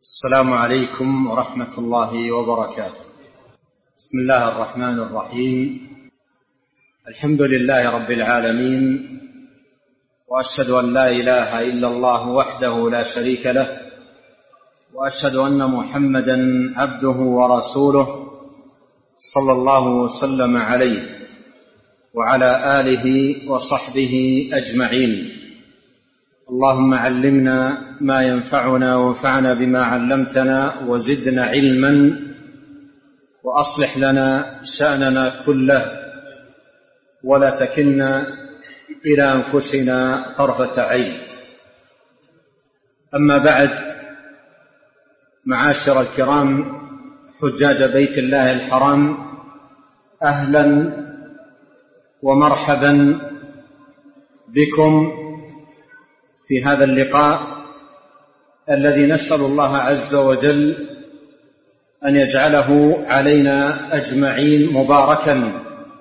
السلام عليكم ورحمة الله وبركاته. بسم الله الرحمن الرحيم. الحمد لله رب العالمين، وأشهد أن لا إله إلا الله وحده لا شريك له، وأشهد أن محمدا عبده ورسوله صلى الله وسلم عليه وعلى آله وصحبه أجمعين. اللهم علمنا ما ينفعنا وانفعنا بما علمتنا وزدنا علما، وأصلح لنا شأننا كله ولا تكلنا إلى أنفسنا طرفة عين. أما بعد، معاشر الكرام حجاج بيت الله الحرام، أهلا ومرحبا بكم في هذا اللقاء الذي نسأل الله عز وجل أن يجعله علينا أجمعين مباركا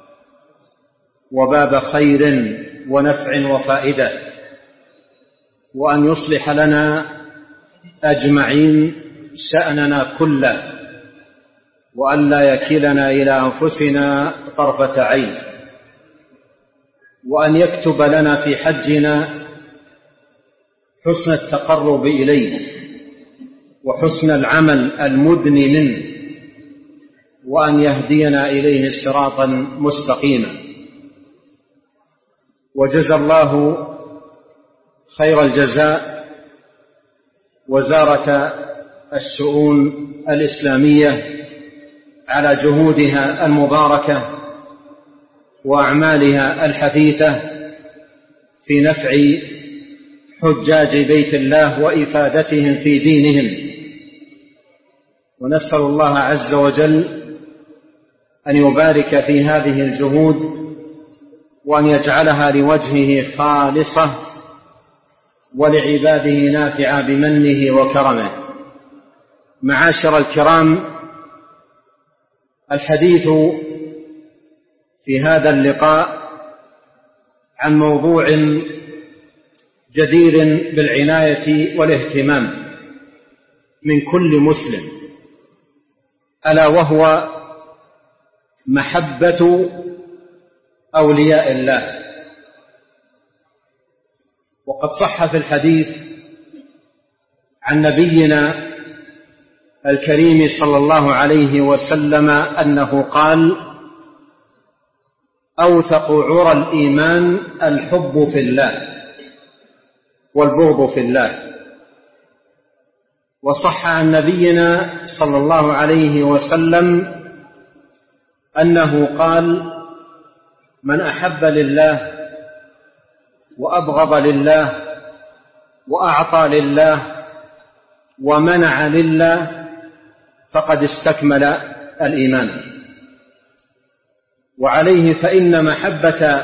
وباب خير ونفع وفائدة، وأن يصلح لنا أجمعين شأننا كله، وأن لا يكلنا إلى أنفسنا طرفة عين، وأن يكتب لنا في حجنا حسن التقرب إليه وحسن العمل المدني منه، وأن يهدينا إليه صراطا مستقيما. وجزى الله خير الجزاء وزارة الشؤون الإسلامية على جهودها المباركة وأعمالها الحثيثة في نفع حجاج بيت الله وإفادتهم في دينهم، ونسأل الله عز وجل أن يبارك في هذه الجهود وأن يجعلها لوجهه خالصة ولعباده نافعة بمنه وكرمه. معاشر الكرام، الحديث في هذا اللقاء عن موضوع جدير بالعناية والاهتمام من كل مسلم، ألا وهو محبة أولياء الله. وقد صح في الحديث عن نبينا الكريم صلى الله عليه وسلم أنه قال: أوثق عرى الإيمان الحب في الله والبغض في الله. وصح عن نبينا صلى الله عليه وسلم أنه قال: من أحب لله وأبغض لله وأعطى لله ومنع لله فقد استكمل الإيمان. وعليه فإن محبة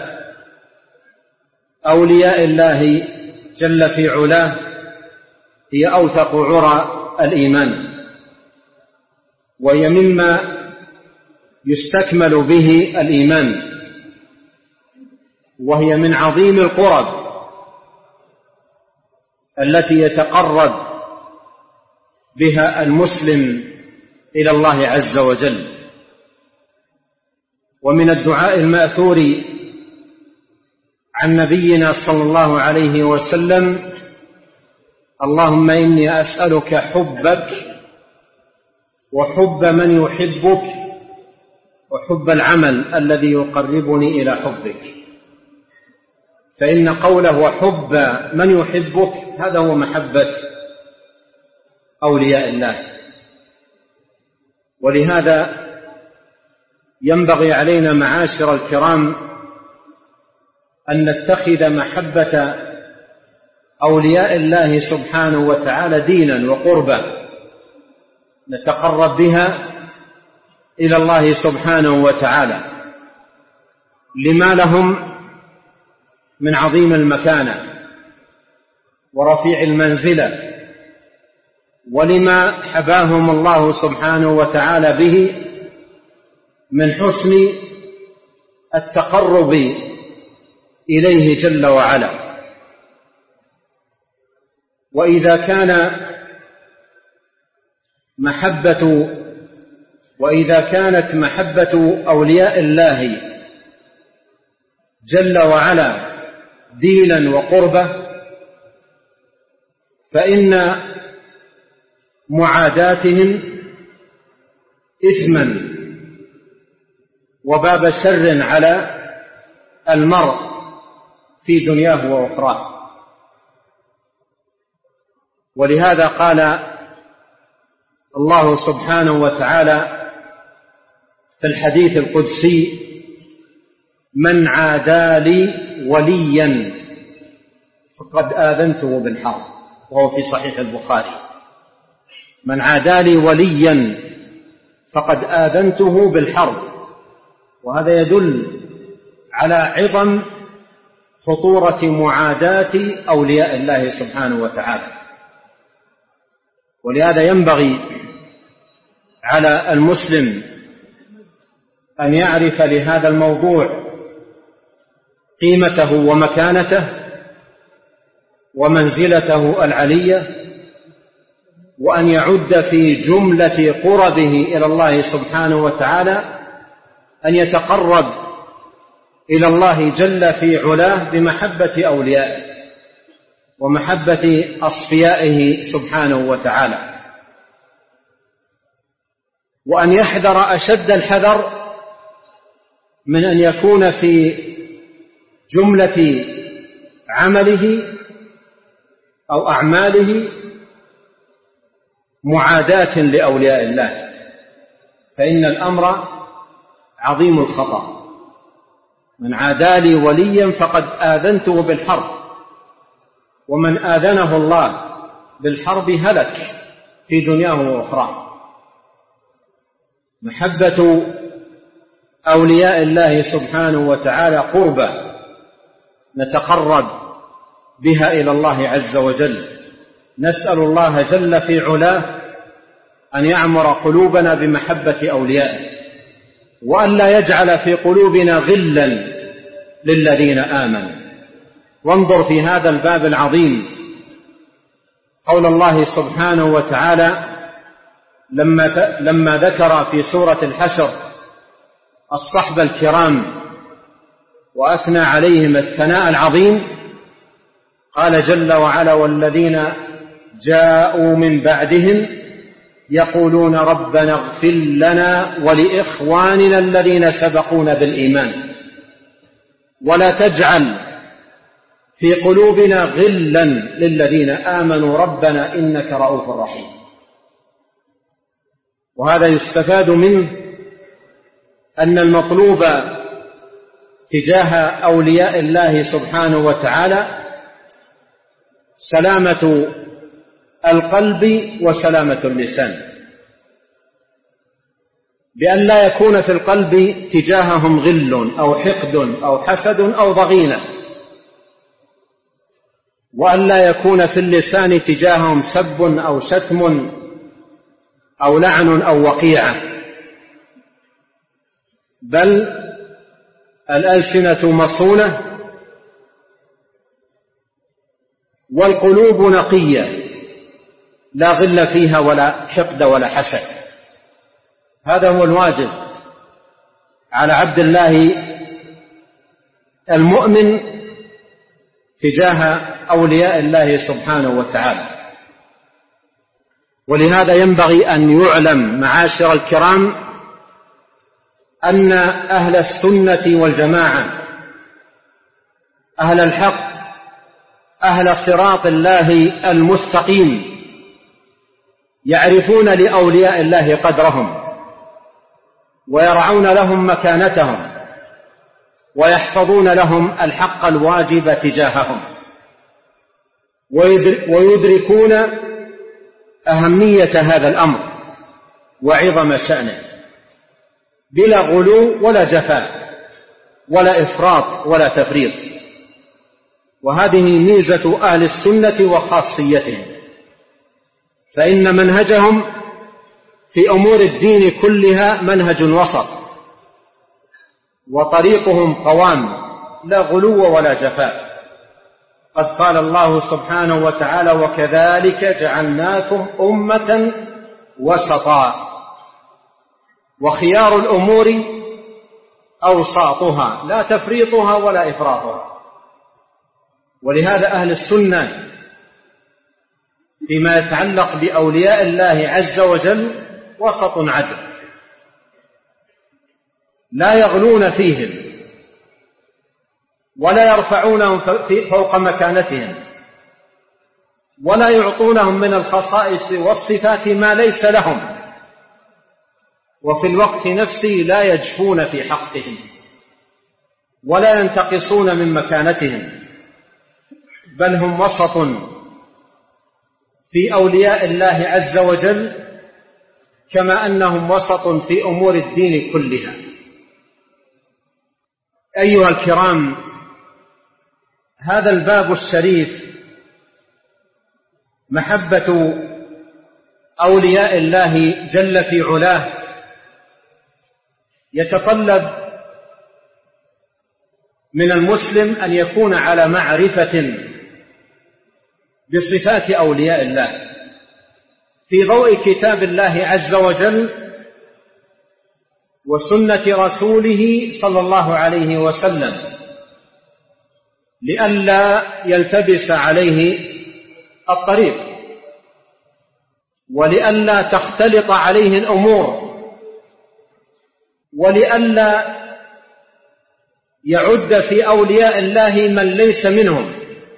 أولياء الله جل في علاه هي أوثق عرى الإيمان، وهي مما يستكمل به الإيمان، وهي من عظيم القرب التي يتقرب بها المسلم إلى الله عز وجل. ومن الدعاء المأثور عن نبينا صلى الله عليه وسلم: اللهم إني أسألك حبك وحب من يحبك وحب العمل الذي يقربني إلى حبك. فإن قوله وحب من يحبك هذا هو محبة أولياء الله. ولهذا ينبغي علينا معاشر الكرام أن نتخذ محبة أولياء الله سبحانه وتعالى دينا وقربة نتقرب بها إلى الله سبحانه وتعالى، لما لهم من عظيم المكانة ورفيع المنزلة، ولما حباهم الله سبحانه وتعالى به من حسن التقرب إليه جل وعلا. وإذا كان وإذا كانت محبة أولياء الله جل وعلا دينا وقربة، فإن معاداتهم إثما وباب شر على المرء في دنياه وأخراه. ولهذا قال الله سبحانه وتعالى في الحديث القدسي: من عادى لي وليا فقد آذنته بالحرب، وهو في صحيح البخاري. من عادى لي وليا فقد آذنته بالحرب. وهذا يدل على عظم خطورة معاداة أولياء الله سبحانه وتعالى. ولهذا ينبغي على المسلم أن يعرف لهذا الموضوع قيمته ومكانته ومنزلته العلية، وأن يعد في جملة قربه إلى الله سبحانه وتعالى أن يتقرب إلى الله جل في علاه بمحبة أوليائه ومحبة أصفيائه سبحانه وتعالى، وأن يحذر أشد الحذر من أن يكون في جملة عمله أو أعماله معاداة لأولياء الله، فإن الأمر عظيم الخطر. من عادى لي وليا فقد آذنته بالحرب، ومن آذنه الله بالحرب هلك في دنياه وأخراه. محبة أولياء الله سبحانه وتعالى قربة نتقرب بها إلى الله عز وجل. نسأل الله جل في علاه أن يعمر قلوبنا بمحبة أوليائه، وأن لا يجعل في قلوبنا غلا للذين آمنوا. وانظر في هذا الباب العظيم قول الله سبحانه وتعالى لما ذكر في سورة الحشر الصحب الكرام وأثنى عليهم الثناء العظيم، قال جل وعلا: والذين جاءوا من بعدهم يقولون ربنا اغفر لنا ولإخواننا الذين سبقونا بالإيمان ولا تجعل في قلوبنا غلا للذين آمنوا ربنا إنك رؤوف رحيم. وهذا يستفاد منه أن المطلوب تجاه أولياء الله سبحانه وتعالى سلامة القلب وسلامة اللسان، بأن لا يكون في القلب تجاههم غل أو حقد أو حسد أو ضغينة، وأن لا يكون في اللسان تجاههم سب أو شتم أو لعن أو وقيعة، بل الألسنة مصونة والقلوب نقية لا غل فيها ولا حقد ولا حسد. هذا هو الواجب على عبد الله المؤمن تجاه أولياء الله سبحانه وتعالى. ولهذا ينبغي أن يعلم معاشر الكرام أن أهل السنة والجماعة أهل الحق أهل صراط الله المستقيم يعرفون لأولياء الله قدرهم ويرعون لهم مكانتهم ويحفظون لهم الحق الواجب تجاههم، ويدركون أهمية هذا الأمر وعظم شأنه بلا غلو ولا جفاء ولا إفراط ولا تفريط. وهذه ميزة أهل السنة وخاصيتهم، فإن منهجهم في أمور الدين كلها منهج وسط، وطريقهم قوام لا غلو ولا جفاء. قد قال الله سبحانه وتعالى: وكذلك جعلناكم أمة وسطا، وخيار الأمور أوساطها لا تفريطها ولا إفراطها. ولهذا أهل السنة فيما يتعلق بأولياء الله عز وجل وسط عدل، لا يغلون فيهم ولا يرفعونهم فوق مكانتهم ولا يعطونهم من الخصائص والصفات ما ليس لهم، وفي الوقت نفسه لا يجفون في حقهم ولا ينتقصون من مكانتهم، بل هم وسط في أولياء الله عز وجل كما أنهم وسط في أمور الدين كلها. أيها الكرام، هذا الباب الشريف محبة أولياء الله جل في علاه يتطلب من المسلم أن يكون على معرفة بصفات أولياء الله في ضوء كتاب الله عز وجل وسنة رسوله صلى الله عليه وسلم، لئلا يلتبس عليه الطريق ولئلا تختلط عليه الأمور ولئلا يعد في أولياء الله من ليس منهم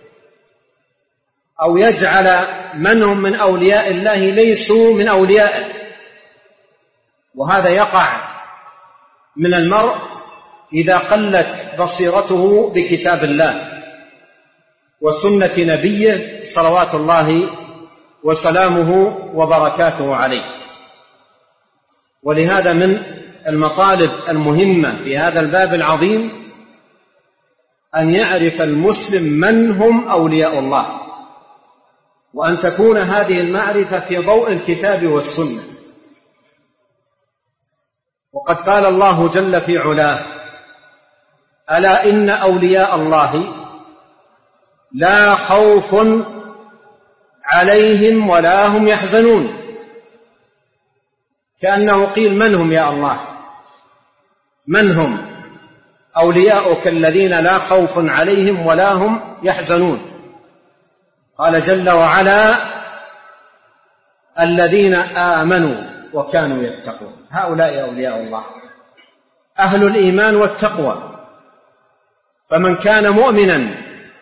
أو يجعل من هم من أولياء الله ليسوا من أوليائه. وهذا يقع من المرء إذا قلت بصيرته بكتاب الله وسنة نبيه صلوات الله وسلامه وبركاته عليه. ولهذا من المطالب المهمة في هذا الباب العظيم أن يعرف المسلم من هم أولياء الله، وأن تكون هذه المعرفة في ضوء الكتاب والسنة. وقد قال الله جل في علاه: ألا إن أولياء الله لا خوف عليهم ولا هم يحزنون. كأنه قيل: من هم يا الله؟ من هم أولياؤك الذين لا خوف عليهم ولا هم يحزنون؟ قال جل وعلا: الذين آمنوا وكانوا يتقون. هؤلاء أولياء الله، أهل الإيمان والتقوى. فمن كان مؤمنا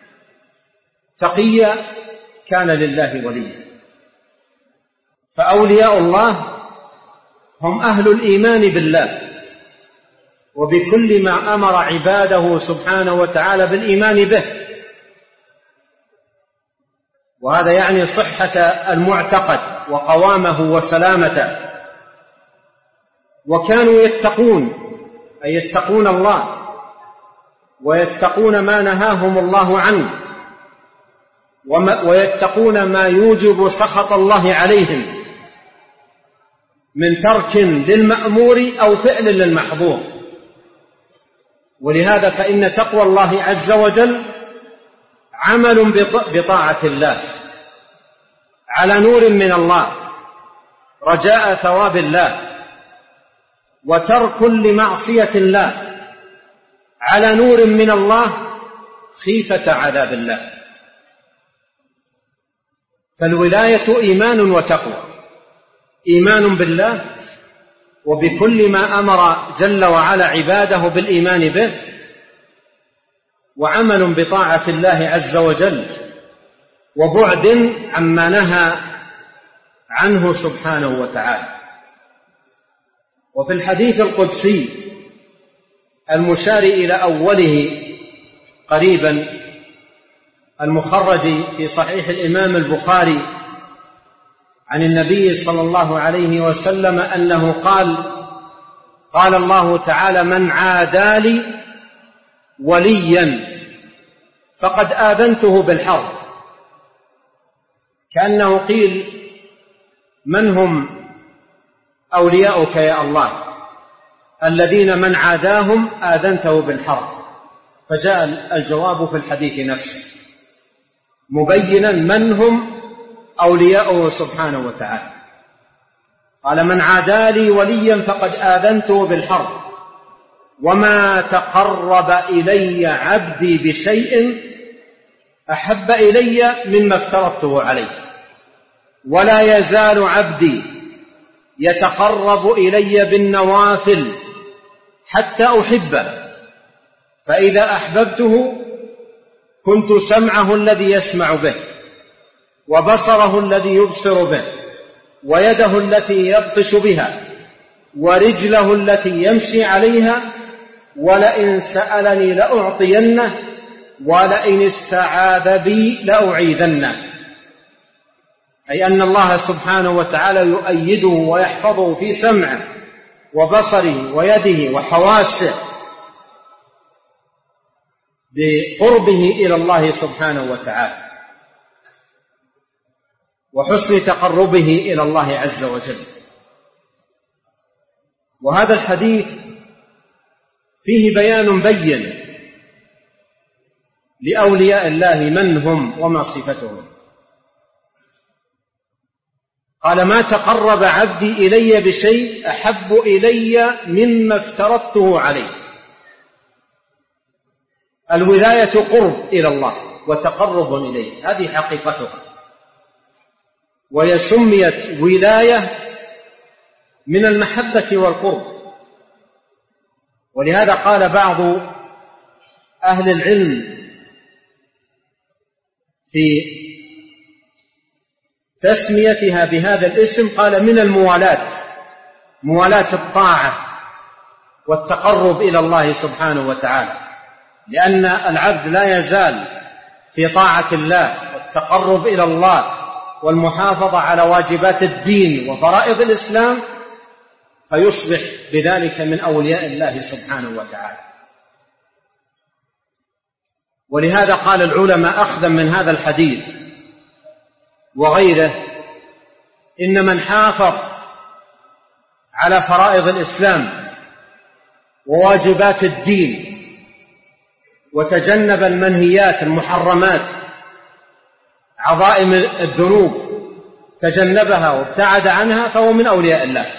تقيا كان لله وليا. فأولياء الله هم أهل الإيمان بالله وبكل ما أمر عباده سبحانه وتعالى بالإيمان به، وهذا يعني صحة المعتقد وقوامه وسلامته. وكانوا يتقون، أي يتقون الله ويتقون ما نهاهم الله عنه ويتقون ما يوجب سخط الله عليهم من ترك للمأمور أو فعل للمحظور. ولهذا فإن تقوى الله عز وجل عمل بطاعة الله على نور من الله رجاء ثواب الله، وترك لمعصية الله على نور من الله خيفة عذاب الله. فالولاية إيمان وتقوى، إيمان بالله وبكل ما أمر جل وعلا عباده بالإيمان به، وعمل بطاعة الله عز وجل وبعد عما نهى عنه سبحانه وتعالى. وفي الحديث القدسي المشار إلى أوله قريبا المخرج في صحيح الإمام البخاري عن النبي صلى الله عليه وسلم أنه قال الله تعالى: من عادى لي وليا فقد آذنته بالحرب. كأنه قيل: من هم أولياؤك يا الله الذين من عاداهم آذنته بالحرب؟ فجاء الجواب في الحديث نفسه مبينا من هم أولياؤه سبحانه وتعالى. قال: من عادى لي وليا فقد آذنته بالحرب، وما تقرب إلي عبدي بشيء أحب إلي مما افترضته عليه، ولا يزال عبدي يتقرب إلي بالنوافل حتى أحبه، فإذا أحببته كنت سمعه الذي يسمع به، وبصره الذي يبصر به، ويده التي يبطش بها، ورجله التي يمشي عليها، ولئن سألني لأعطينه، ولئن استعاذ بي لأعيذنه. أي أن الله سبحانه وتعالى يؤيده ويحفظه في سمعه وبصره ويده وحواسه بقربه إلى الله سبحانه وتعالى وحسن تقربه إلى الله عز وجل. وهذا الحديث فيه بيان بين لأولياء الله من هم وما صفتهم. قال: ما تقرب عبدي إلي بشيء أحب إلي مما افترضته عليه. الولاية قرب إلى الله وتقرب إليه، هذه حقيقتها، وهي سميت ولاية من المحبة والقرب. ولهذا قال بعض أهل العلم في تسميتها بهذا الاسم، قال: من الموالاة، موالاة الطاعة والتقرب إلى الله سبحانه وتعالى، لأن العبد لا يزال في طاعة الله والتقرب إلى الله والمحافظة على واجبات الدين وفرائض الإسلام، فيصبح بذلك من أولياء الله سبحانه وتعالى. ولهذا قال العلماء أخذا من هذا الحديث وغيره: إن من حافظ على فرائض الإسلام وواجبات الدين وتجنب المنهيات المحرمات، عظائم الذنوب تجنبها وابتعد عنها، فهو من أولياء الله.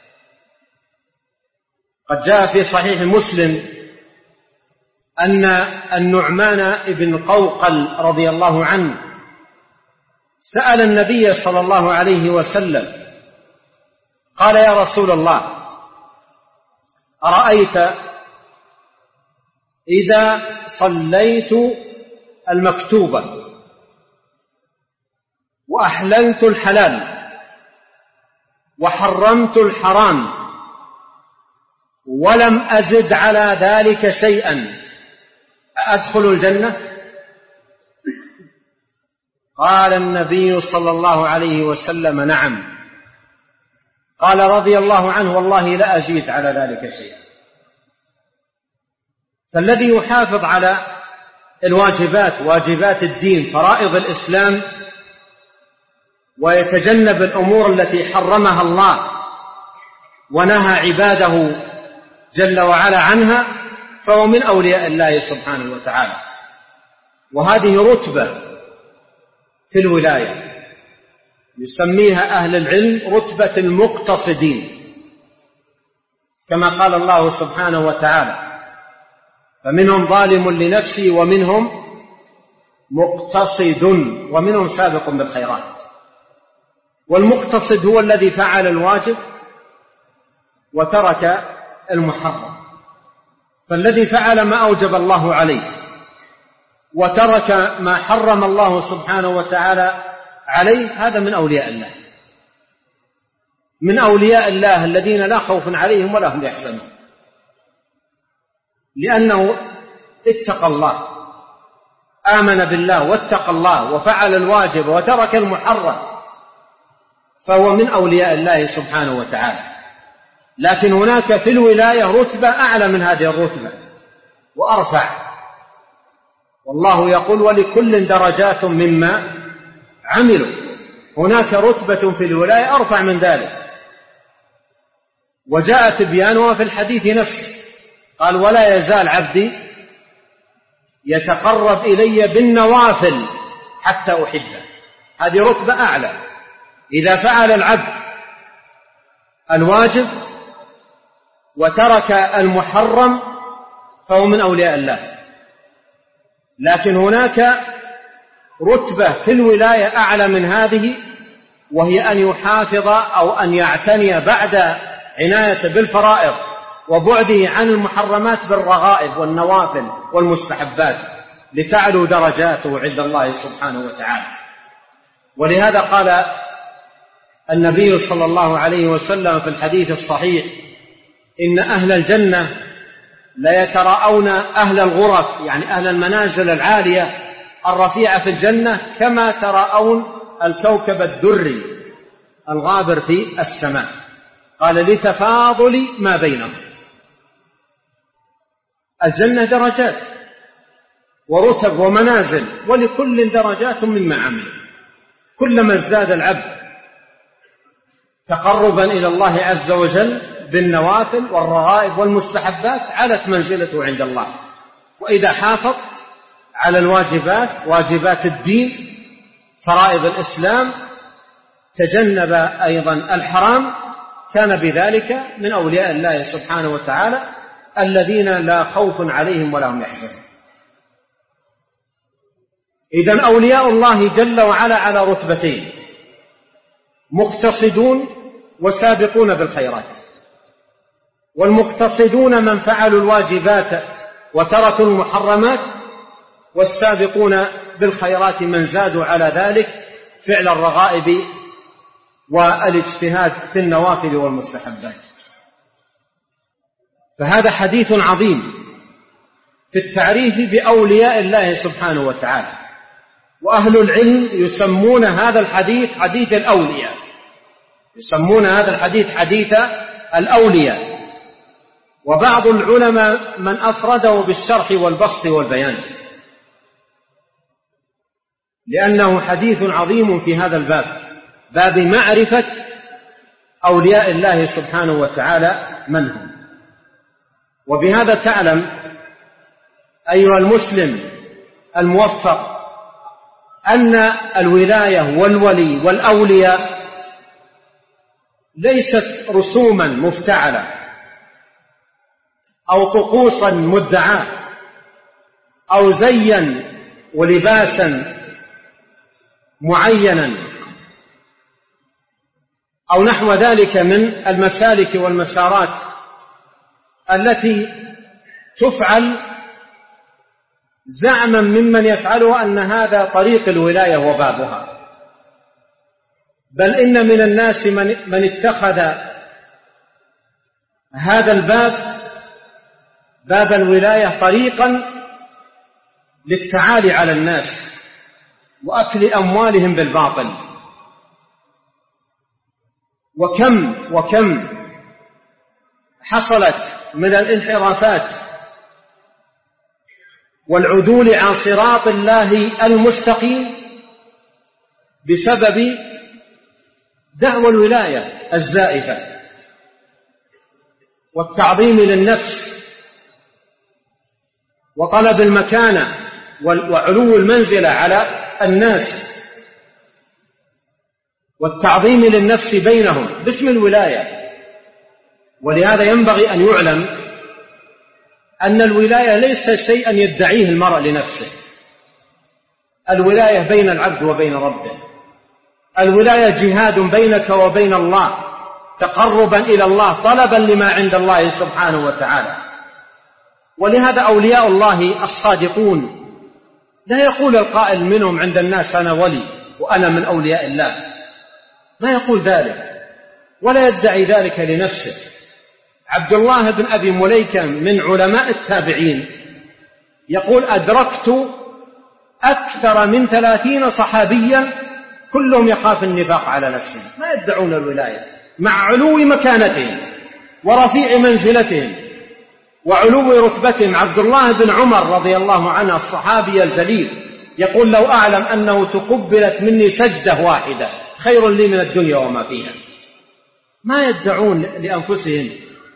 قد جاء في صحيح مسلم أن النعمان بن قوقل رضي الله عنه سأل النبي صلى الله عليه وسلم، قال: يا رسول الله، أرأيت إذا صليت المكتوبة وأحللت الحلال وحرمت الحرام ولم أزد على ذلك شيئا، أدخل الجنة؟ قال النبي صلى الله عليه وسلم: نعم. قال رضي الله عنه: والله لا أزيد على ذلك شيئا. فالذي يحافظ على الواجبات، واجبات الدين، فرائض الإسلام، ويتجنب الأمور التي حرمها الله ونهى عباده جل وعلا عنها، فهو من أولياء الله سبحانه وتعالى. وهذه رتبة في الولاية يسميها أهل العلم رتبة المقتصدين، كما قال الله سبحانه وتعالى: فمنهم ظالم لنفسه ومنهم مقتصد ومنهم سابق بالخيرات. والمقتصد هو الذي فعل الواجب وترك المحرم، فالذي فعل ما أوجب الله عليه وترك ما حرم الله سبحانه وتعالى عليه، هذا من أولياء الله، من أولياء الله الذين لا خوف عليهم ولا هم يحزنون، لأنه اتقى الله، آمن بالله واتقى الله وفعل الواجب وترك المحرم، فهو من أولياء الله سبحانه وتعالى. لكن هناك في الولاية رتبة أعلى من هذه الرتبة وأرفع، والله يقول: ولكل درجات مما عملوا. هناك رتبة في الولاية أرفع من ذلك، وجاء تبيانها في الحديث نفسه. قال: ولا يزال عبدي يتقرب إلي بالنوافل حتى أحبه. هذه رتبة أعلى. إذا فعل العبد الواجب وترك المحرم فهو من أولياء الله. لكن هناك رتبة في الولاية أعلى من هذه، وهي أن يحافظ أو أن يعتني بعد عناية بالفرائض وبعده عن المحرمات بالرغائب والنوافل والمستحبات لتعلو درجاته عند الله سبحانه وتعالى. ولهذا قال النبي صلى الله عليه وسلم في الحديث الصحيح: إن أهل الجنة ليتراءون أهل الغرف، يعني أهل المنازل العالية الرفيعة في الجنة، كما تراءون الكوكب الدري الغابر في السماء. قال: لتفاضل ما بينهم. الجنة درجات ورتب ومنازل، ولكل درجات مما عمل. كلما ازداد العبد تقربا إلى الله عز وجل بالنوافل والرغائب والمستحبات علت منزلته عند الله. وإذا حافظ على الواجبات، واجبات الدين، فرائض الإسلام، تجنب أيضا الحرام، كان بذلك من أولياء الله سبحانه وتعالى الذين لا خوف عليهم ولا هم يحزنون. إذن أولياء الله جل وعلا على رتبتين: مقتصدون وسابقون بالخيرات. والمقتصدون من فعلوا الواجبات وتركوا المحرمات، والسابقون بالخيرات من زادوا على ذلك فعل الرغائب والاجتهاد في النوافل والمستحبات. فهذا حديث عظيم في التعريف بأولياء الله سبحانه وتعالى. وأهل العلم يسمون هذا الحديث حديث الأولياء، يسمون هذا الحديث حديث الأولياء. وبعض العلماء من أفرده بالشرح والبسط والبيان، لأنه حديث عظيم في هذا الباب، باب معرفة أولياء الله سبحانه وتعالى من هم. وبهذا تعلم أيها المسلم الموفق أن الولاية والولي والأولياء ليست رسوما مفتعلة أو طقوسا مدعاة أو زيا ولباسا معينا أو نحو ذلك من المسالك والمسارات التي تفعل زعما ممن يفعلها أن هذا طريق الولاية وبابها. بل إن من الناس من اتخذ هذا الباب، باب الولاية، طريقا للتعالي على الناس وأكل أموالهم بالباطل. وكم حصلت من الانحرافات والعدول عن صراط الله المستقيم بسبب دعوى الولاية الزائفة والتعظيم للنفس وطلب المكانة وعلو المنزلة على الناس والتعظيم للنفس بينهم باسم الولاية. ولهذا ينبغي أن يعلم أن الولاية ليس شيئا يدعيه المرء لنفسه. الولاية بين العبد وبين ربه. الولاية جهاد بينك وبين الله، تقربا إلى الله، طلبا لما عند الله سبحانه وتعالى. ولهذا أولياء الله الصادقون لا يقول القائل منهم عند الناس أنا ولي وأنا من أولياء الله، ما يقول ذلك ولا يدعي ذلك لنفسه. عبد الله بن أبي مليكة من علماء التابعين يقول أدركت أكثر من 30 صحابيا كلهم يخاف النفاق على نفسه، ما يدعون الولاية مع علو مكانتهم ورفيع منزلتهم وعلو رتبتهم. عبد الله بن عمر رضي الله عنه الصحابي الجليل يقول لو أعلم أنه تقبلت مني سجدة واحدة خير لي من الدنيا وما فيها. ما يدعون لأنفسهم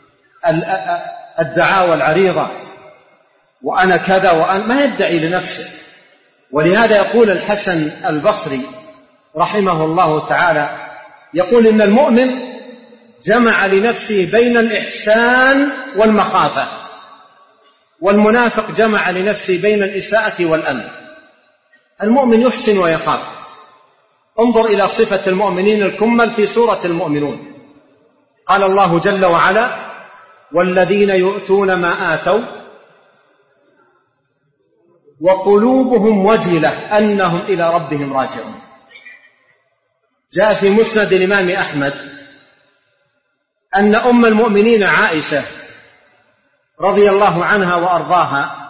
الدعاوى العريضة وأنا كذا وأنا، ما يدعي لنفسه. ولهذا يقول الحسن البصري رحمه الله تعالى يقول إن المؤمن جمع لنفسه بين الإحسان والمخافة، والمنافق جمع لنفسه بين الإساءة والأمن. المؤمن يحسن ويخاف. انظر إلى صفة المؤمنين الكمل في سورة المؤمنون. قال الله جل وعلا: والذين يؤتون ما آتوا وقلوبهم وجلة أنهم إلى ربهم راجعون. جاء في مسند الإمام أحمد أن أم المؤمنين عائشة رضي الله عنها وأرضاها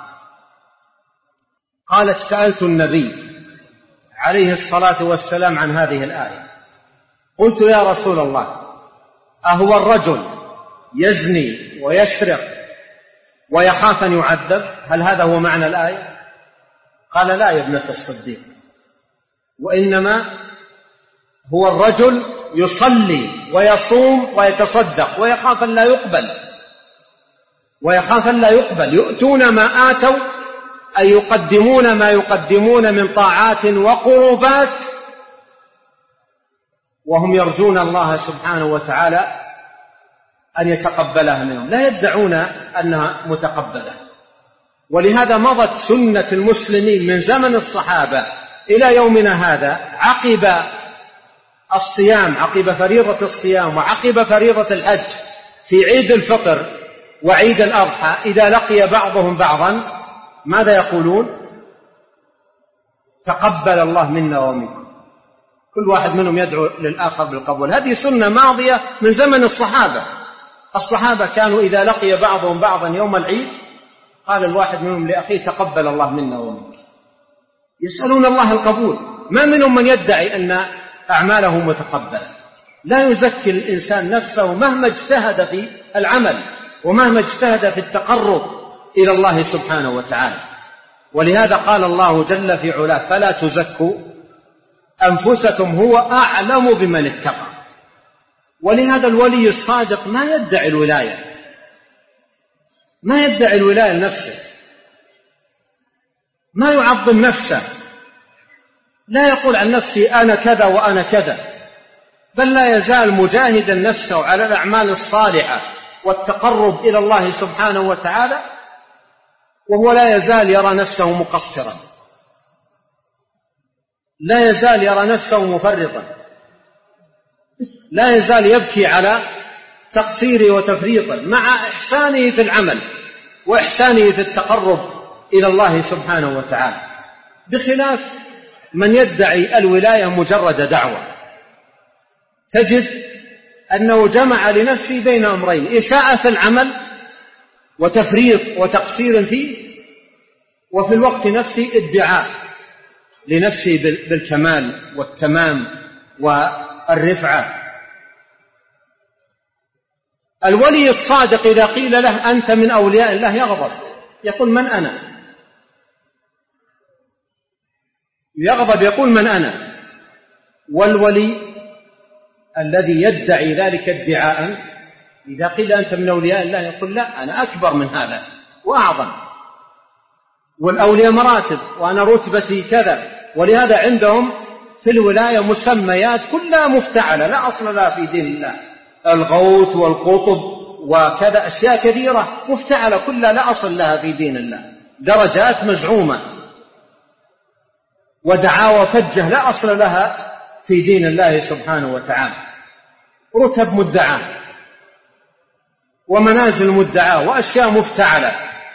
قالت: سألت النبي عليه الصلاة والسلام عن هذه الآية، قلت: يا رسول الله، أهو الرجل يزني ويسرق ويخاف أن يعذب؟ هل هذا هو معنى الآية؟ قال: لا يا ابنة الصديق، وإنما هو الرجل يصلي ويصوم ويتصدق ويخاف أن لا يقبل، يؤتون ما آتوا أي يقدمون ما يقدمون من طاعات وقربات، وهم يرجون الله سبحانه وتعالى أن يتقبلها منهم، لا يدعون أنها متقبلة. ولهذا مضت سنة المسلمين من زمن الصحابة إلى يومنا هذا عقب الصيام، عقب فريضة الصيام وعقب فريضة الحج، في عيد الفطر وعيد الأضحى إذا لقي بعضهم بعضا ماذا يقولون؟ تقبل الله منا ومنكم. كل واحد منهم يدعو للآخر بالقبول. هذه سنة ماضية من زمن الصحابة. الصحابة كانوا إذا لقي بعضهم بعضا يوم العيد قال الواحد منهم لأخيه: تقبل الله منا ومنك. يسألون الله القبول. ما منهم من يدعي أن أعماله متقبلة. لا يزكي الإنسان نفسه مهما اجتهد في العمل ومهما اجتهد في التقرب إلى الله سبحانه وتعالى. ولهذا قال الله جل في علاه: فلا تزكوا أنفسكم هو أعلم بمن اتقى. ولهذا الولي الصادق ما يدعي الولاية لنفسه، ما يعظم نفسه، لا يقول عن نفسي أنا كذا وأنا كذا، بل لا يزال مجاهدا نفسه على الأعمال الصالحة والتقرب إلى الله سبحانه وتعالى، وهو لا يزال يرى نفسه مقصرا، لا يزال يرى نفسه مفرطا، لا يزال يبكي على تقصيره وتفريطه مع إحسانه في العمل وإحسانه في التقرب إلى الله سبحانه وتعالى، بخلاف من يدعي الولاية مجرد دعوة. تجد أنه جمع لنفسه بين أمرين: إساءة في العمل وتفريط وتقصير فيه، وفي الوقت نفسه ادعاء لنفسه بالكمال والتمام والرفعة. الولي الصادق إذا قيل له أنت من أولياء الله يغضب، يقول: من أنا؟ يغضب يقول: من أنا؟ والولي الذي يدعي ذلك ادعاء إذا قيل أنت من أولياء الله يقول: لا، أنا أكبر من هذا وأعظم، والأولياء مراتب وأنا رتبتي كذا. ولهذا عندهم في الولاية مسميات كلها مفتعلة لا أصل لها في دين الله، الغوث والقطب وكذا، أشياء كثيرة مفتعلة كلها لا أصل لها في دين الله، درجات مزعومة ودعاوى فجة لا أصل لها في دين الله سبحانه وتعالى، رتب مدعاة ومنازل مدعاة وأشياء مفتعلة.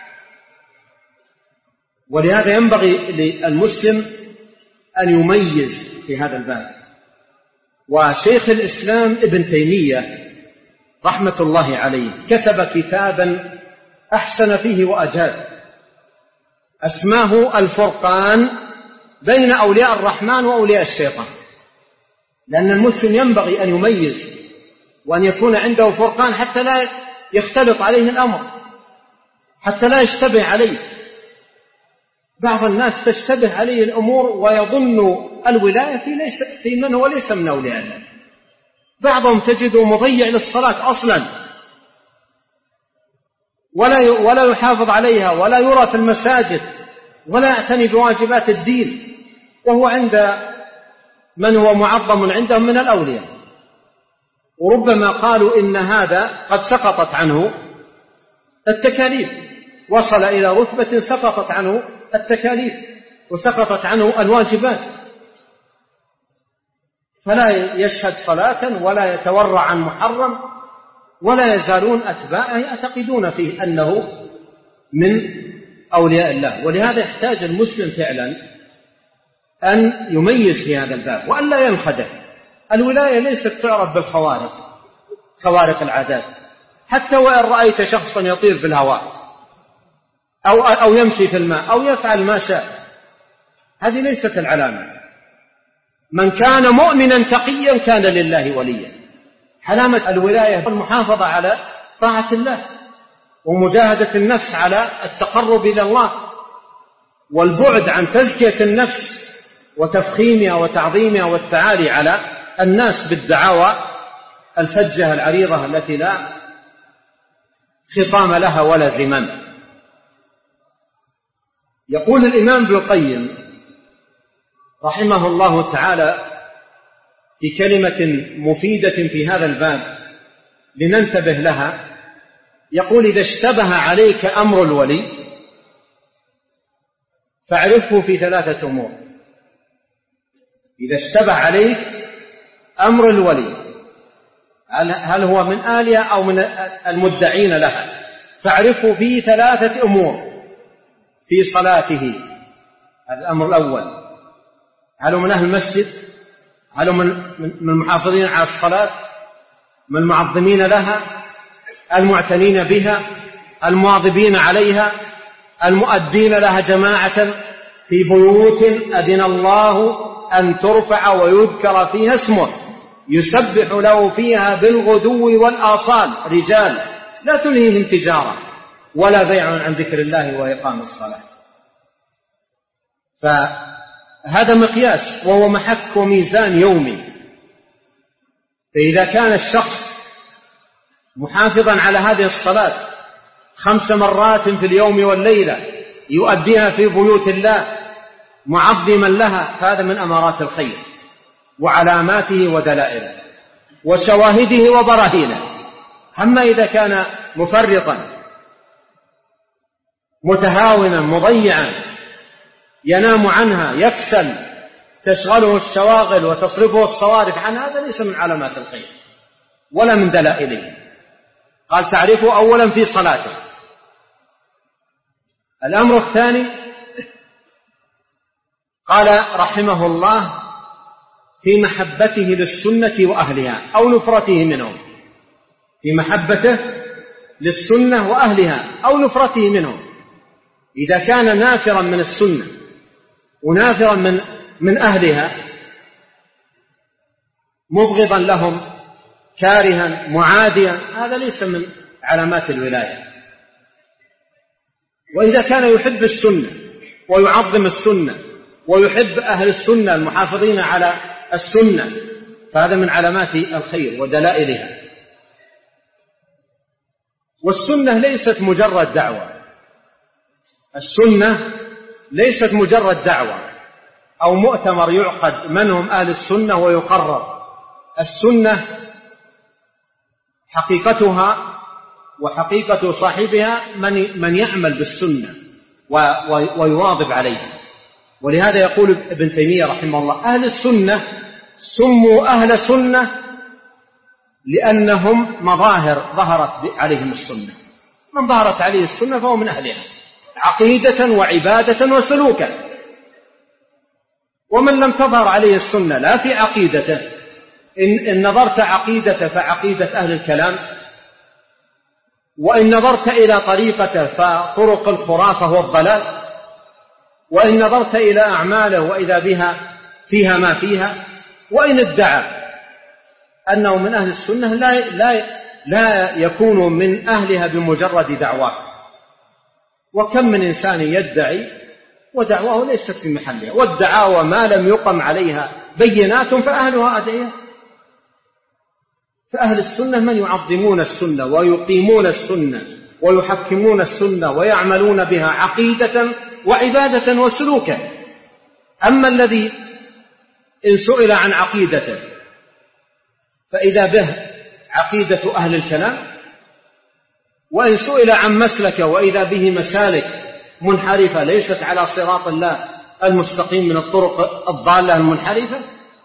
ولهذا ينبغي للمسلم أن يميز في هذا الباب. وشيخ الإسلام ابن تيمية رحمة الله عليه كتب كتابا أحسن فيه وأجاد، أسماه الفرقان بين أولياء الرحمن وأولياء الشيطان، لأن المسلم ينبغي أن يميز وأن يكون عنده فرقان حتى لا يختلط عليه الأمر، حتى لا يشتبه عليه. بعض الناس تشتبه عليه الأمور ويظن الولاية في من هو ليس من أولياء الله. بعضهم تجده مضيع للصلاة أصلا ولا يحافظ عليها ولا يرى في المساجد ولا يعتني بواجبات الدين، وهو عند من هو معظم عندهم من الأولياء. وربما قالوا إن هذا قد سقطت عنه التكاليف، وصل إلى رتبة سقطت عنه التكاليف وسقطت عنه الواجبات، فلا يشهد صلاة ولا يتورع عن محرم، ولا يزالون أتباعه يعتقدون فيه أنه من أولياء الله. ولهذا يحتاج المسلم فعلا أن يميز في هذا الباب وأن لا ينخدع. الولاية ليست تعرف بالخوارق، خوارق العادات، حتى وإن رأيت شخصا يطير في الهواء أو يمشي في الماء أو يفعل ما شاء، هذه ليست العلامة. من كان مؤمنا تقيا كان لله وليا. علامة الولاية المحافظة على طاعة الله ومجاهدة النفس على التقرب إلى الله، والبعد عن تزكية النفس وتفخيمها وتعظيمها والتعالي على الناس بالدعاوى الفجة العريضة التي لا خطام لها ولا زمام. يقول الإمام ابن القيم رحمه الله تعالى في كلمة مفيدة في هذا الباب لننتبه لها، يقول: إذا اشتبه عليك أمر الولي فاعرفه في 3 أمور. إذا اشتبه عليك أمر الولي، هل هو من آلهة أو من المدعين لها، فاعرفه في 3 أمور: في صلاته، هذا الأمر الأول، هل هو من أهل المسجد، هل هو من المحافظين على الصلاة، من المعظمين لها، المعتنين بها، المواظبين عليها، المؤدين لها جماعة في بيوت أذن الله أن ترفع ويذكر فيها اسمه يسبح له فيها بالغدو والآصال، رجال لا تلهيهم تجارة ولا بيع عن ذكر الله وإقام الصلاة. فهذا مقياس وهو محك وميزان يومي. فإذا كان الشخص محافظا على هذه الصلاة 5 مرات في اليوم والليلة يؤديها في بيوت الله معظما لها، فهذا من أمارات الخير وعلاماته ودلائله وشواهده وبراهينه. أما إذا كان مفرطا متهاونا مضيعا ينام عنها يكسل تشغله الشواغل وتصرفه الصوارف عن هذا، ليس من علامات الخير ولا من دلائله. قال: تعرفه أولا في صلاته. الأمر الثاني قال رحمه الله: في محبته للسنة وأهلها أو نفرته منهم، في محبته للسنة وأهلها أو نفرته منهم. إذا كان نافرا من السنة ونافرا من أهلها، مبغضا لهم، كارها، معاديا، هذا ليس من علامات الولاية. وإذا كان يحب السنة ويعظم السنة ويحب أهل السنة المحافظين على السنة، فهذا من علامات الخير ودلائلها. والسنة ليست مجرد دعوة، السنة ليست مجرد دعوة أو مؤتمر يعقد من هم أهل السنة ويقرر. السنة حقيقتها وحقيقة صاحبها من يعمل بالسنة ويواظب عليها. ولهذا يقول ابن تيمية رحمه الله: أهل السنة سموا أهل سنة لأنهم مظاهر ظهرت عليهم السنة. من ظهرت عليه السنة فهو من أهلها عقيدة وعبادة وسلوكا. ومن لم تظهر عليه السنة لا في عقيدته، إن نظرت عقيدته فعقيدة أهل الكلام، وإن نظرت إلى طريقته فطرق الخرافة والضلال، وإن نظرت إلى أعماله وإذا بها فيها ما فيها. وإن ادعى أنه من أهل السنة لا يكون من أهلها بمجرد دعواه. وكم من إنسان يدعي ودعواه ليست في محلها، والدعاوى ما لم يقم عليها بينات فأهلها أدعياء. فأهل السنة من يعظمون السنة ويقيمون السنة ويحكمون السنة ويعملون بها عقيدة وعبادة وسلوكا. أما الذي إن سئل عن عقيدته فإذا به عقيدة أهل الكلام، وإن سئل عن مسلك وإذا به مسالك منحرفة ليست على صراط الله المستقيم من الطرق الضالة المنحرفة،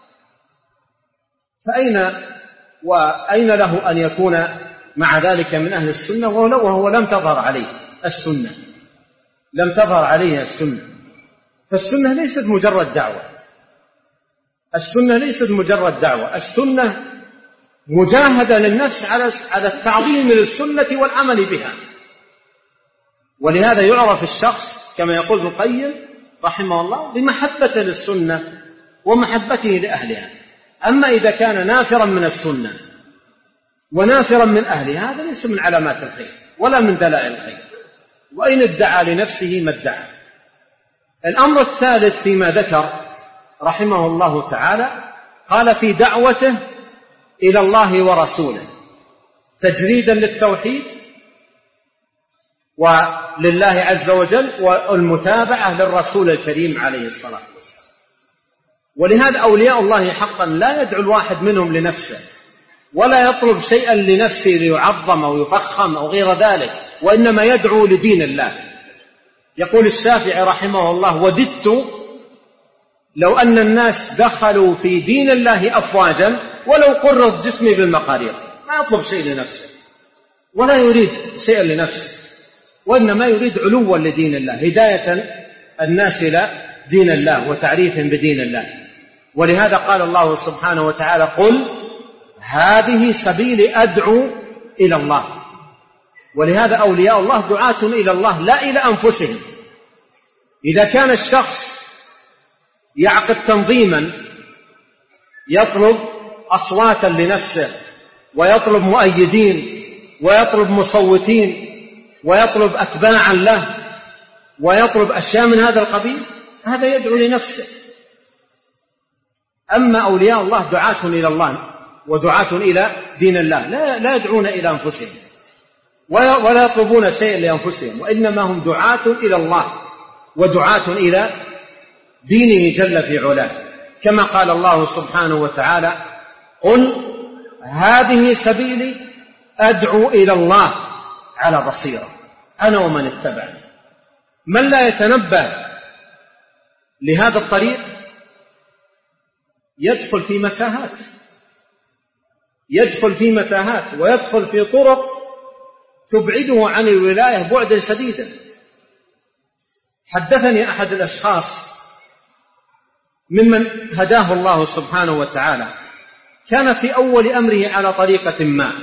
وأين له أن يكون مع ذلك من أهل السنة وهو لم تظهر عليه السنة، لم تظهر عليه السنة. فالسنة ليست مجرد دعوة، السنة ليست مجرد دعوة، السنة مجاهدة للنفس على التعظيم للسنة والعمل بها. ولهذا يعرف الشخص كما يقول ابن القيم رحمه الله بمحبة للسنة ومحبته لأهلها. أما إذا كان نافرا من السنة ونافرا من أهلها هذا ليس من علامات الخير ولا من دلائل الخير، وإن ادعى لنفسه ما ادعى. الأمر الثالث فيما ذكر رحمه الله تعالى قال في دعوته إلى الله ورسوله تجريدا للتوحيد ولله عز وجل والمتابعة للرسول الكريم عليه الصلاة والسلام. ولهذا أولياء الله حقا لا يدعو الواحد منهم لنفسه ولا يطلب شيئا لنفسه ليعظم أو يفخم أو غير ذلك، وإنما يدعو لدين الله. يقول الشافعي رحمه الله وددت لو أن الناس دخلوا في دين الله أفواجا ولو قرض جسمي بالمقارير. ما يطلب شيء لنفسه ولا يريد شيئا لنفسه، وإنما يريد علوا لدين الله، هداية الناس إلى دين الله وتعريفهم بدين الله. ولهذا قال الله سبحانه وتعالى قل هذه سبيلي أدعو إلى الله. ولهذا أولياء الله دعاة إلى الله لا إلى أنفسهم. إذا كان الشخص يعقد تنظيما يطلب أصواتا لنفسه ويطلب مؤيدين ويطلب مصوتين ويطلب أتباعا له ويطلب أشياء من هذا القبيل، هذا يدعو لنفسه. أما أولياء الله دعاة إلى الله ودعاة إلى دين الله لا يدعون إلى أنفسهم ولا يطلبون شيئا لأنفسهم، وإنما هم دعاة إلى الله ودعاة إلى دينه جل في علاه، كما قال الله سبحانه وتعالى قل هذه سبيلي أدعو إلى الله على بصيرة أنا ومن اتبعني. من لا يتنبه لهذا الطريق يدخل في متاهات ويدخل في طرق تبعده عن الولاية بعدا شديدا. حدثني أحد الأشخاص ممن هداه الله سبحانه وتعالى، كان في أول أمره على طريقة ما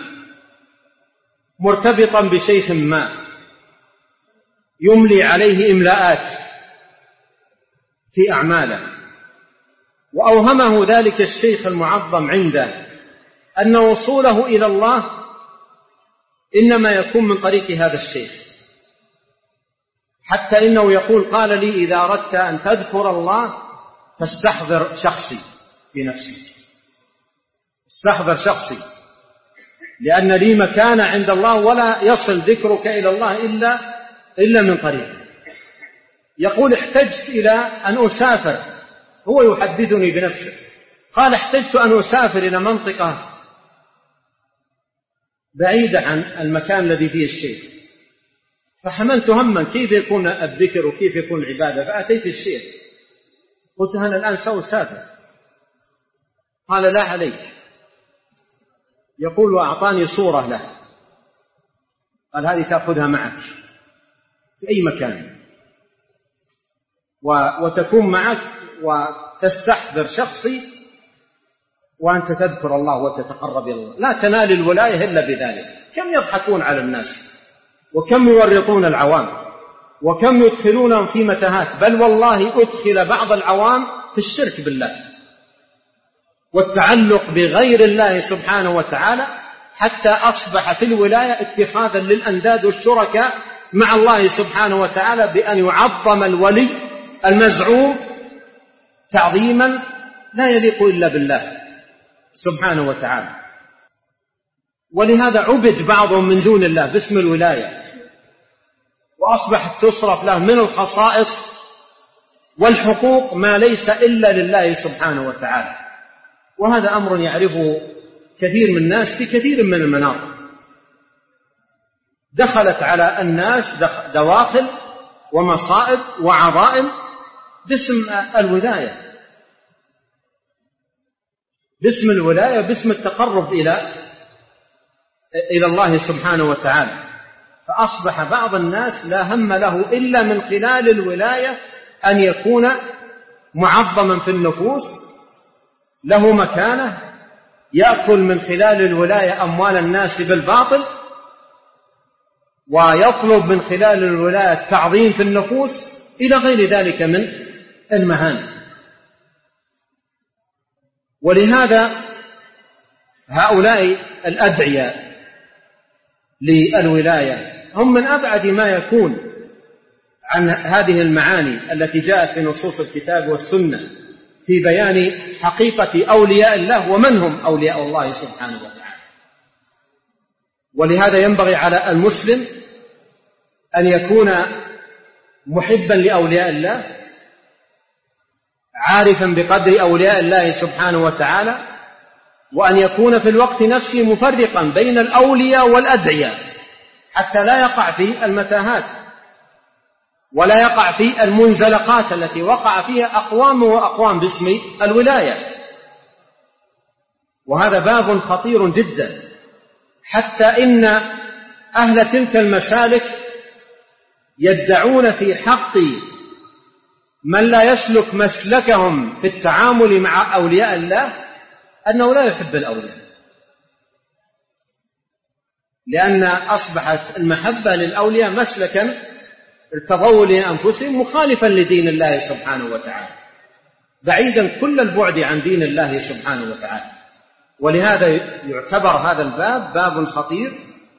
مرتبطا بشيخ ما يملي عليه إملاءات في أعماله، وأوهمه ذلك الشيخ المعظم عنده أن وصوله إلى الله إنما يكون من طريق هذا الشيخ، حتى إنه يقول قال لي إذا أردت أن تذكر الله فاستحضر شخصي في نفسك، استحضر شخصي، لأن لي مكانة عند الله ولا يصل ذكرك إلى الله إلا من طريقه. يقول احتجت إلى أن أسافر، هو يحدثني بنفسه، قال احتجت أن أسافر إلى منطقة بعيدة عن المكان الذي فيه الشيخ، فحملت هما كيف يكون الذكر وكيف يكون العبادة، فأتيت الشيخ قلت أنا الآن سأسافر، قال لا عليك. يقول وأعطاني صورة له، قال هذه تأخذها معك في أي مكان وتكون معك وتستحضر شخصي وأنت تذكر الله وتتقرب إلى الله، لا تنال الولاية إلا بذلك. كم يضحكون على الناس وكم يورطون العوام وكم يدخلونهم في متاهات، بل والله أدخل بعض العوام في الشرك بالله والتعلق بغير الله سبحانه وتعالى، حتى أصبحت الولاية اتخاذا للأنداد والشركاء مع الله سبحانه وتعالى، بأن يعظم الولي المزعوم تعظيما لا يليق إلا بالله سبحانه وتعالى. ولهذا عبد بعضهم من دون الله باسم الولاية، وأصبحت تصرف له من الخصائص والحقوق ما ليس إلا لله سبحانه وتعالى. وهذا أمر يعرفه كثير من الناس في كثير من المناطق، دخلت على الناس دواخل ومصائب وعظائم باسم الولاية، باسم الولاية، باسم التقرب إلى الله سبحانه وتعالى. فأصبح بعض الناس لا هم له إلا من خلال الولاية أن يكون معظما في النفوس، له مكانة، يأكل من خلال الولاية أموال الناس بالباطل، ويطلب من خلال الولاية التعظيم في النفوس، إلى غير ذلك من المهان. ولهذا هؤلاء الأدعياء للولاية هم من أبعد ما يكون عن هذه المعاني التي جاءت في نصوص الكتاب والسنة في بيان حقيقة أولياء الله ومن هم أولياء الله سبحانه وتعالى. ولهذا ينبغي على المسلم أن يكون محبا لأولياء الله، عارفا بقدر أولياء الله سبحانه وتعالى، وأن يكون في الوقت نفسه مفرقا بين الأولياء والأدعياء حتى لا يقع في المتاهات ولا يقع في المنزلقات التي وقع فيها أقوام وأقوام باسم الولاية. وهذا باب خطير جدا، حتى إن أهل تلك المسالك يدعون في حق من لا يسلك مسلكهم في التعامل مع أولياء الله أنه لا يحب الأولياء، لأن أصبحت المحبة للأولياء مسلكا ارتضوا لأنفسهم مخالفا لدين الله سبحانه وتعالى، بعيدا كل البعد عن دين الله سبحانه وتعالى. ولهذا يعتبر هذا الباب باب خطير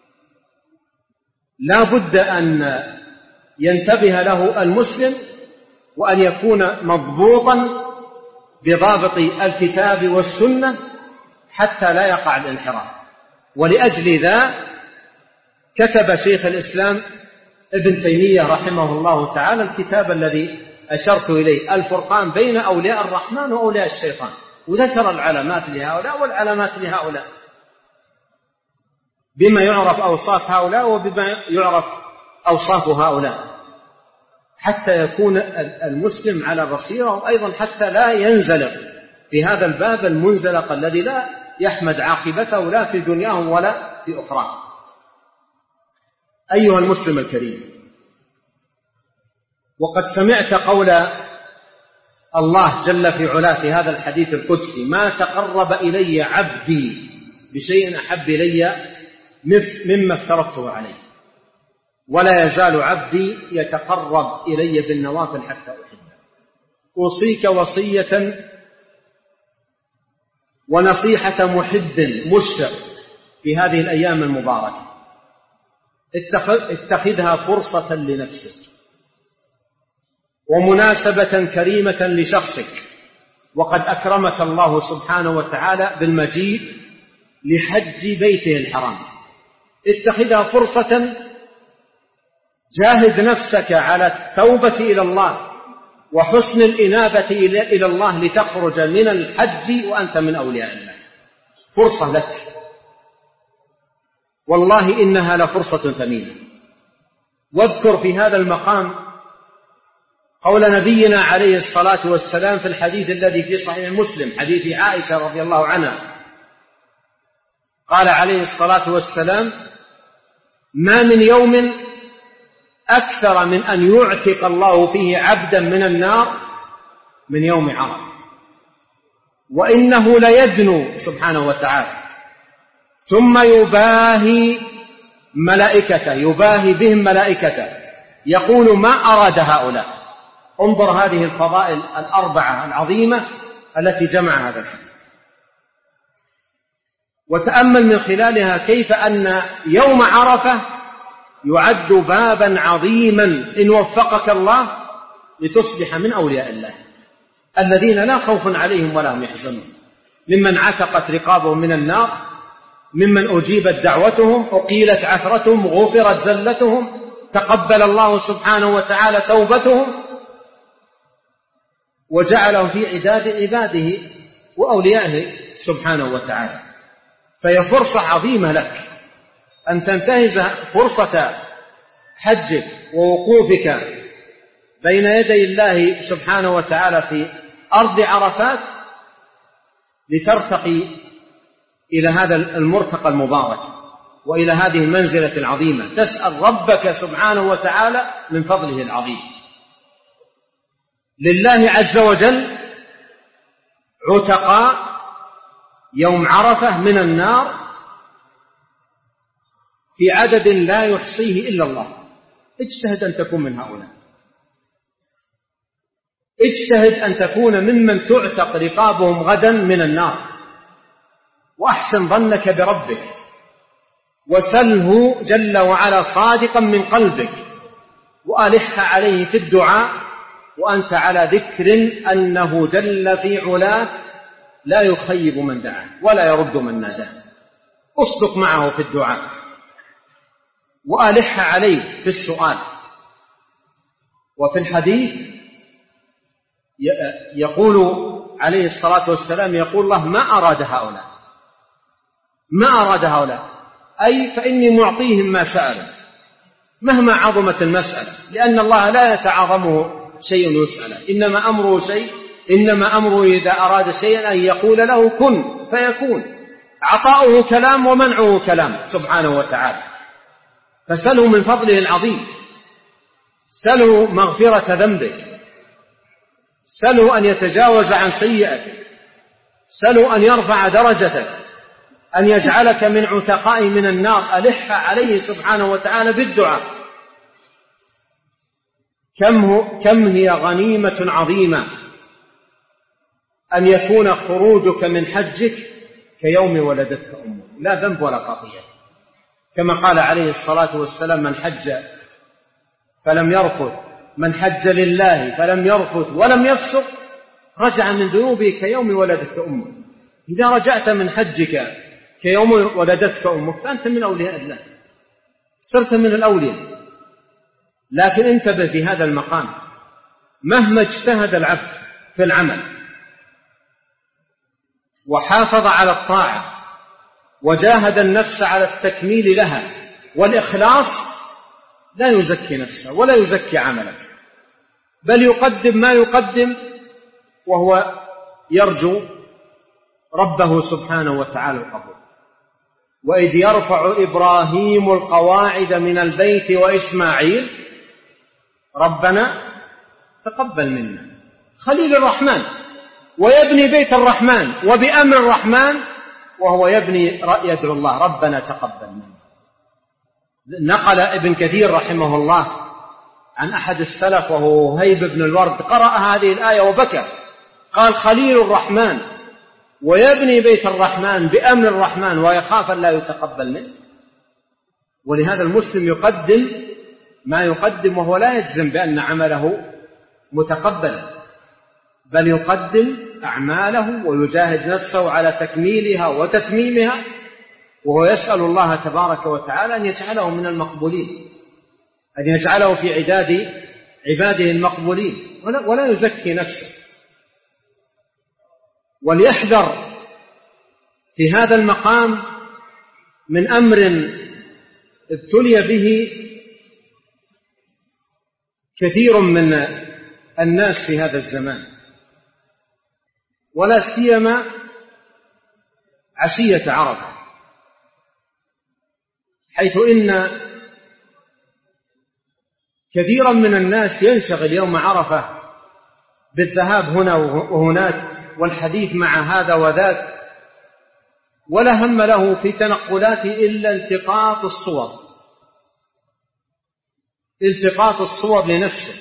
لا بد أن ينتبه له المسلم، وأن يكون مضبوطا بضابط الكتاب والسنة حتى لا يقع الانحراف. ولأجل ذا كتب شيخ الإسلام ابن تيمية رحمه الله تعالى الكتاب الذي أشرت إليه، الفرقان بين أولياء الرحمن وأولياء الشيطان، وذكر العلامات لهؤلاء والعلامات لهؤلاء، بما يعرف أوصاف هؤلاء وبما يعرف أوصاف هؤلاء، حتى يكون المسلم على بصيرة، وأيضا حتى لا ينزلق في هذا الباب المنزلق الذي لا يحمد عاقبته لا في دنياهم ولا في أخرى. أيها المسلم الكريم، وقد سمعت قول الله جل في علاه في هذا الحديث القدسي: ما تقرب إلي عبدي بشيء أحب إلي مما افترضته عليه، ولا يزال عبدي يتقرب إلي بالنوافل حتى أحبه. أوصيك وصية ونصيحة محب مشفق في هذه الأيام المباركة، اتخذها فرصة لنفسك ومناسبة كريمة لشخصك، وقد أكرمك الله سبحانه وتعالى بالمجيء لحج بيته الحرام. اتخذها فرصة، جاهد نفسك على التوبة إلى الله وحسن الإنابة إلى الله لتخرج من الحج وأنت من أولياء الله. فرصة لك، والله إنها لفرصة ثمينة. واذكر في هذا المقام قول نبينا عليه الصلاة والسلام في الحديث الذي في صحيح مسلم، حديث عائشة رضي الله عنها، قال عليه الصلاة والسلام: ما من يوم أكثر من أن يعتق الله فيه عبدا من النار من يوم عرفة، وإنه ليدنو سبحانه وتعالى ثم يباهي ملائكته، يباهي بهم ملائكته، يقول: ما أراد هؤلاء. انظر هذه الفضائل الأربعة العظيمة التي جمع هذا الحديث، وتأمل من خلالها كيف أن يوم عرفة يعد بابا عظيما إن وفقك الله لتصبح من أولياء الله الذين لا خوف عليهم ولا هم يحزنون، ممن عتقت رقابهم من النار، ممن أجيبت دعوتهم، أقيلت عثرتهم، غفرت زلتهم، تقبل الله سبحانه وتعالى توبتهم، وجعلهم في عداد عباده وأوليائه سبحانه وتعالى. فهي فرصة عظيمة لك أن تنتهز فرصة حجك ووقوفك بين يدي الله سبحانه وتعالى في أرض عرفات لترتقي إلى هذا المرتقى المبارك وإلى هذه المنزلة العظيمة، تسأل ربك سبحانه وتعالى من فضله العظيم. لله عز وجل عتقاء يوم عرفة من النار في عدد لا يحصيه إلا الله. اجتهد أن تكون من هؤلاء، اجتهد أن تكون ممن تعتق رقابهم غدا من النار، وأحسن ظنك بربك وسله جل وعلا صادقا من قلبك، وألح عليه في الدعاء وأنت على ذكر أنه جل في علاه لا يخيب من دعاه ولا يرد من ناداه. اصدق معه في الدعاء وألح عليه في السؤال. وفي الحديث يقول عليه الصلاة والسلام، يقول الله ما أراد هؤلاء، ما أراد هؤلاء، أي فإني معطيهم ما سألوا مهما عظمت المسألة، لأن الله لا يتعاظمه شيء يسأله، إنما أمره إذا أراد شيئا أن يقول له كن فيكون. عطاؤه كلام ومنعه كلام سبحانه وتعالى. فسله من فضله العظيم، سله مغفرة ذنبك، سله أن يتجاوز عن سيئتك، سله أن يرفع درجتك، أن يجعلك من عتقاء من النار. ألح عليه سبحانه وتعالى بالدعاء. كم هي غنيمة عظيمة أن يكون خروجك من حجك كيوم ولدتك أمك، لا ذنب ولا خطيئة، كما قال عليه الصلاة والسلام: من حج فلم يرفث، من حج لله فلم يرفث ولم يفسق رجع من ذنوبه كيوم ولدتك أمك. إذا رجعت من حجك كيوم ولدتك أمك فأنت من أولياء الله، صرت من الأولياء. لكن انتبه في هذا المقام، مهما اجتهد العبد في العمل وحافظ على الطاعة وجاهد النفس على التكميل لها والإخلاص، لا يزكي نفسه ولا يزكي عمله، بل يقدم ما يقدم وهو يرجو ربه سبحانه وتعالى القبول. وإذ يرفع إبراهيم القواعد من البيت وإسماعيل ربنا تقبل منا، خليل الرحمن ويبني بيت الرحمن وبأمر الرحمن وهو يدعو الله ربنا تقبل منا. نقل ابن كثير رحمه الله عن أحد السلف وهو هيب بن الورد، قرأ هذه الآية وبكى، قال: خليل الرحمن ويبني بيت الرحمن بأمر الرحمن ويخاف أن لا يتقبل منه. ولهذا المسلم يقدم ما يقدم وهو لا يجزم بأن عمله متقبلا، بل يقدم أعماله ويجاهد نفسه على تكميلها وتتميمها، وهو يسأل الله تبارك وتعالى أن يجعله من المقبولين، أن يجعله في عباده المقبولين، ولا يزكي نفسه. وليحذر في هذا المقام من أمر ابتلي به كثير من الناس في هذا الزمان، ولا سيما عشية عرفة، حيث إن كثيرا من الناس ينشغل يوم عرفة بالذهاب هنا وهناك والحديث مع هذا وذاك، ولا هم له في تنقلاته إلا التقاط الصور لنفسه.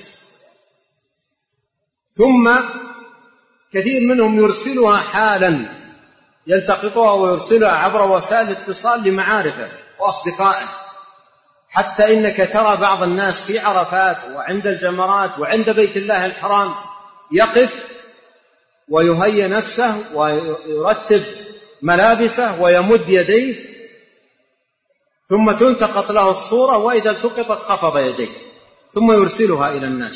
ثم كثير منهم يرسلها حالا، يلتقطها ويرسلها عبر وسائل الاتصال لمعارفه وأصدقائه، حتى إنك ترى بعض الناس في عرفات وعند الجمرات وعند بيت الله الحرام يقف ويهيئ نفسه ويرتب ملابسه ويمد يديه، ثم تنتقط له الصورة، وإذا التقطت خفض يديه ثم يرسلها إلى الناس.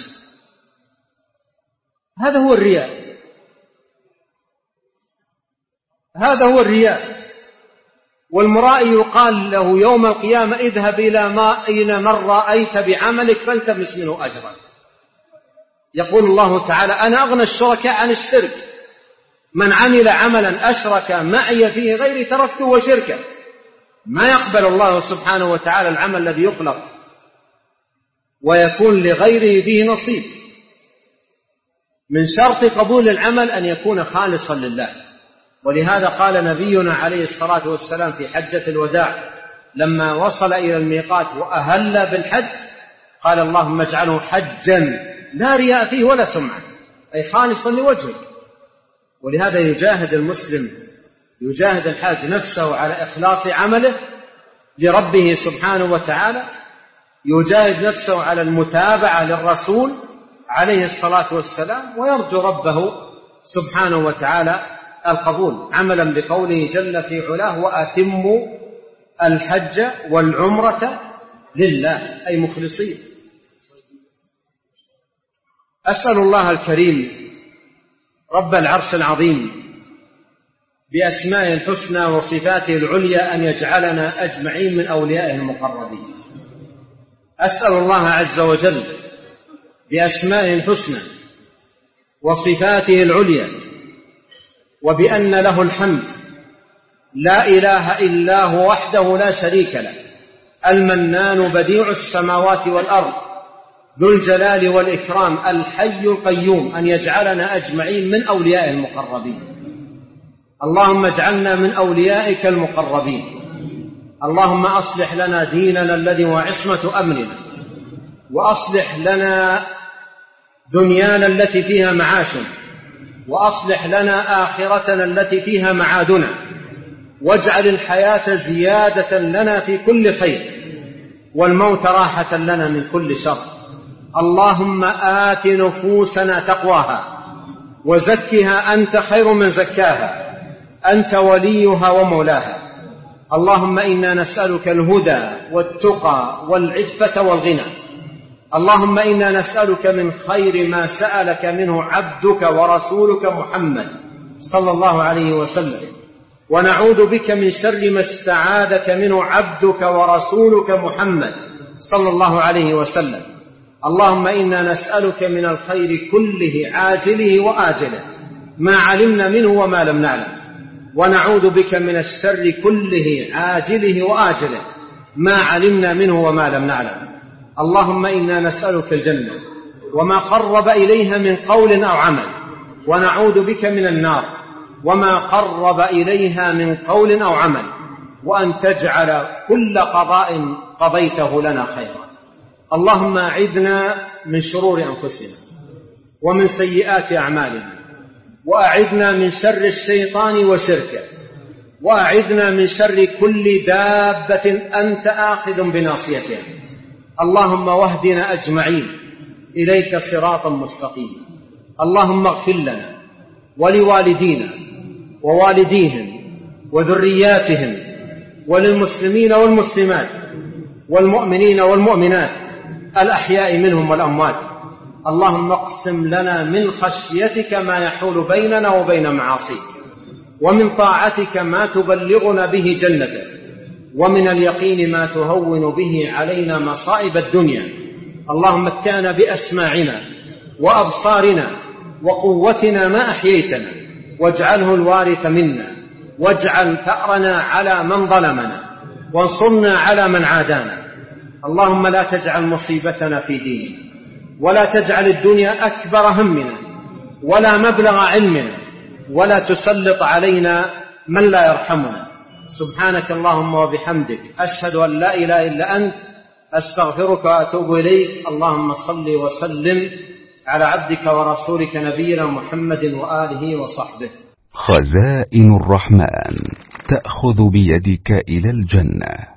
هذا هو الرياء، والمرائي يقال له يوم القيامة اذهب إلى من رأيت بعملك فالتمس منه أجرا. يقول الله تعالى أنا أغنى الشركاء عن الشرك، من عمل عملا أشرك معي فيه غيري تركته وشركه. ما يقبل الله سبحانه وتعالى العمل الذي يخلق ويكون لغيره فيه نصيب. من شرط قبول العمل أن يكون خالصا لله. ولهذا قال نبينا عليه الصلاة والسلام في حجة الوداع لما وصل إلى الميقات وأهل بالحج قال اللهم اجعله حجا لا رياء فيه ولا سمعة، أي خالصا لوجهك. ولهذا يجاهد المسلم، يجاهد الحاج نفسه على إخلاص عمله لربه سبحانه وتعالى، يجاهد نفسه على المتابعة للرسول عليه الصلاة والسلام، ويرجو ربه سبحانه وتعالى القبول، عملا بقوله جل في علاه وأتموا الحج والعمرة لله، أي مخلصين. أسأل الله الكريم رب العرش العظيم بأسمائه الحسنى وصفاته العليا أن يجعلنا أجمعين من أوليائه المقربين. أسأل الله عز وجل بأسمائه الحسنى وصفاته العليا وبأن له الحمد لا إله إلا هو وحده لا شريك له، المنان بديع السماوات والأرض ذو الجلال والإكرام الحي القيوم، أن يجعلنا أجمعين من أوليائه المقربين. اللهم اجعلنا من أوليائك المقربين. اللهم أصلح لنا ديننا الذي هو عصمة أمرنا، وأصلح لنا دنيانا التي فيها معاشنا، وأصلح لنا آخرتنا التي فيها معادنا، واجعل الحياة زيادة لنا في كل خير والموت راحة لنا من كل شر. اللهم آت نفوسنا تقواها وزكها أنت خير من زكاها، أنت وليها ومولاها. اللهم إنا نسألك الهدى والتقى والعفة والغنى. اللهم إنا نسألك من خير ما سألك منه عبدك ورسولك محمد صلى الله عليه وسلم، ونعوذ بك من شر ما استعاذك منه عبدك ورسولك محمد صلى الله عليه وسلم. اللهم إنا نسألك من الخير كله عاجله وآجله ما علمنا منه وما لم نعلم، ونعوذ بك من الشر كله عاجله وآجله ما علمنا منه وما لم نعلم. اللهم إنا نسألك الجنة وما قرب إليها من قول أو عمل، ونعوذ بك من النار وما قرب إليها من قول أو عمل، وأن تجعل كل قضاء قضيته لنا خيرا. اللهم أعذنا من شرور أنفسنا ومن سيئات أعمالنا، وأعذنا من شر الشيطان وشركه، وأعذنا من شر كل دابة أنت آخذ بناصيتها. اللهم واهدنا أجمعين إليك صراطا مستقيما. اللهم اغفر لنا ولوالدينا ووالديهم وذرياتهم وللمسلمين والمسلمات والمؤمنين والمؤمنات الأحياء منهم والأموات. اللهم اقسم لنا من خشيتك ما يحول بيننا وبين معاصيك، ومن طاعتك ما تبلغنا به جنتك، ومن اليقين ما تهون به علينا مصائب الدنيا. اللهم متعنا بأسماعنا وأبصارنا وقوتنا ما أحييتنا، واجعله الوارث منا، واجعل ثأرنا على من ظلمنا، وانصرنا على من عادانا. اللهم لا تجعل مصيبتنا في ديننا، ولا تجعل الدنيا أكبر همنا ولا مبلغ علمنا، ولا تسلط علينا من لا يرحمنا. سبحانك اللهم وبحمدك، أشهد أن لا إله إلا أنت، أستغفرك وأتوب إليك. اللهم صل وسلم على عبدك ورسولك نبينا محمد وآله وصحبه. خزائن الرحمن تأخذ بيدك إلى الجنة.